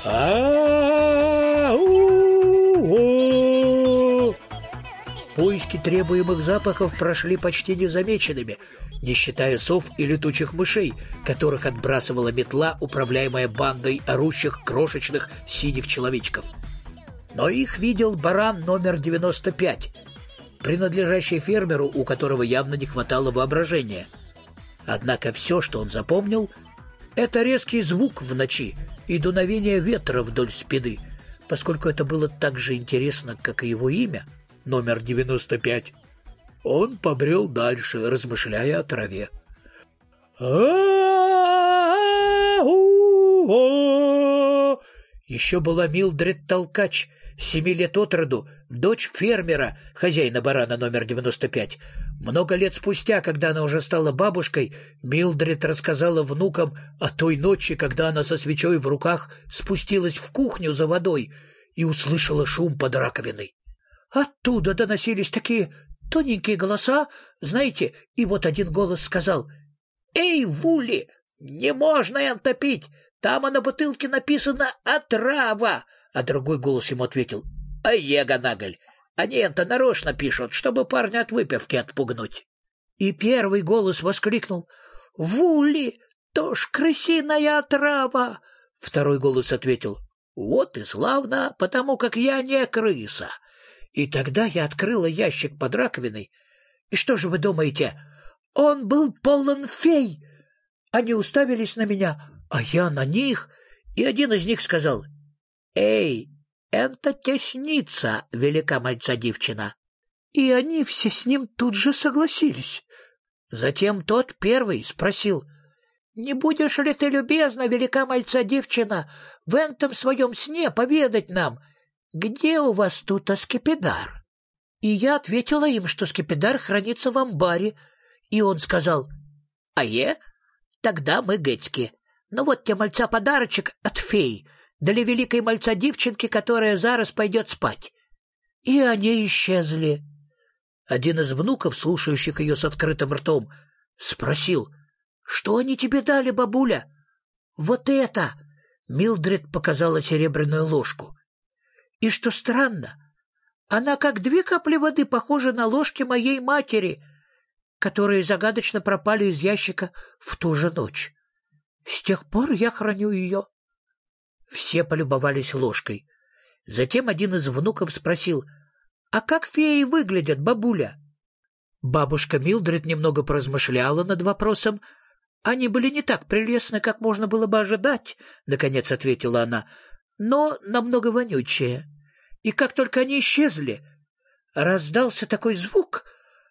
«А-у-у!» Поиски требуемых запахов прошли почти незамеченными, не считая сов и летучих мышей, которых отбрасывала метла, управляемая бандой орущих крошечных синих человечков. Но их видел баран номер 95, принадлежащий фермеру, у которого явно не хватало воображения. Однако все, что он запомнил, это резкий звук в ночи и дуновение ветра вдоль спины, поскольку это было так же интересно, как и его имя, номер 95. Он побрел дальше, размышляя о траве. Еще была Милдред Толкач, 7 лет от роду, дочь фермера, хозяина барана номер 95. Много лет спустя, когда она уже стала бабушкой, Милдред рассказала внукам о той ночи, когда она со свечой в руках спустилась в кухню за водой и услышала шум под раковиной. Оттуда доносились такие тоненькие голоса, знаете, и вот один голос сказал: «Эй, Вули, не можно это пить, там на бутылке написано «отрава», а другой голос ему ответил: «Ега-наголь, они это нарочно пишут, чтобы парня от выпивки отпугнуть». И первый голос воскликнул: «Вули, то ж крысиная отрава». Второй голос ответил: «Вот и славно, потому как я не крыса». И тогда я открыла ящик под раковиной, и что же вы думаете? Он был полон фей. Они уставились на меня, а я на них, и один из них сказал: «Эй, это тесница, велика мальца-девчина». И они все с ним тут же согласились. Затем тот первый спросил: «Не будешь ли ты, любезна, велика мальца-девчина, в этом своем сне поведать нам, где у вас тут скипидар?» И я ответила им, что скипидар хранится в амбаре. И он сказал: тогда мы гецки. Ну вот тебе, мальца, подарочек от феи для великой мальца-девчонки, которая зараз пойдет спать». И они исчезли. Один из внуков, слушающих ее с открытым ртом, спросил: «Что они тебе дали, бабуля?» «Вот это!» — Милдред показала серебряную ложку. И что странно, она как 2 капли воды похожа на ложки моей матери, которые загадочно пропали из ящика в ту же ночь. С тех пор я храню ее. Все полюбовались ложкой. Затем один из внуков спросил: «А как феи выглядят, бабуля?» Бабушка Милдред немного поразмышляла над вопросом. «Они были не так прелестны, как можно было бы ожидать», — наконец ответила она, — «но намного вонючее. И как только они исчезли, раздался такой звук.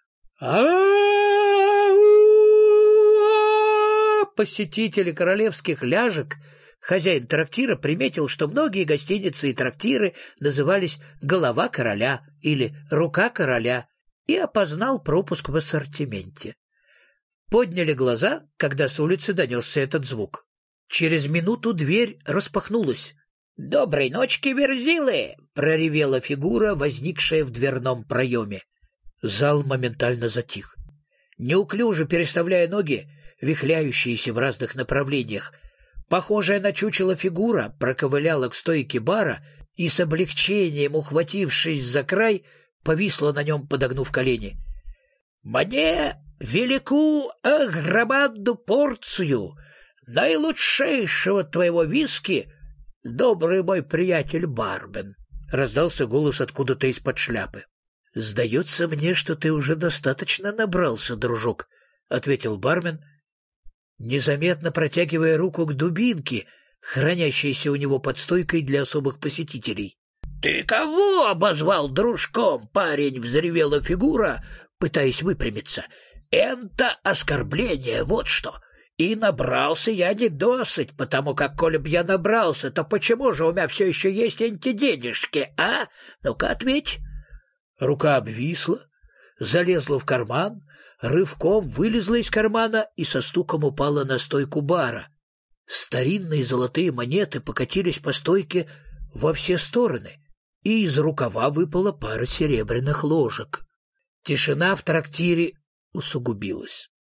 Посетители королевских ляжек, хозяин трактира, приметил, что многие гостиницы и трактиры назывались «Голова короля» или «Рука короля», и опознал пропуск в ассортименте. Подняли глаза, когда с улицы донесся этот звук. Через минуту дверь распахнулась. «Доброй ночки, верзилы!» — проревела фигура, возникшая в дверном проеме. Зал моментально затих. Неуклюже переставляя ноги, вихляющиеся в разных направлениях, похожая на чучело фигура проковыляла к стойке бара и с облегчением, ухватившись за край, повисла на нем, подогнув колени. «Мне великую громадную порцию наилучшейшего твоего виски, добрый мой приятель бармен», — раздался голос откуда-то из-под шляпы. «Сдается мне, что ты уже достаточно набрался, дружок», — ответил бармен, незаметно протягивая руку к дубинке, хранящейся у него под стойкой для особых посетителей. «Ты кого обозвал дружком, парень?» — взревела фигура, пытаясь выпрямиться. «Это оскорбление, вот что. И набрался я не досыть, потому как, коли б я набрался, то почему же у меня все еще есть эти денежки, а? Ну-ка, ответь». Рука обвисла, залезла в карман, рывком вылезла из кармана и со стуком упала на стойку бара. Старинные золотые монеты покатились по стойке во все стороны, и из рукава выпала пара серебряных ложек. Тишина в трактире усугубилась.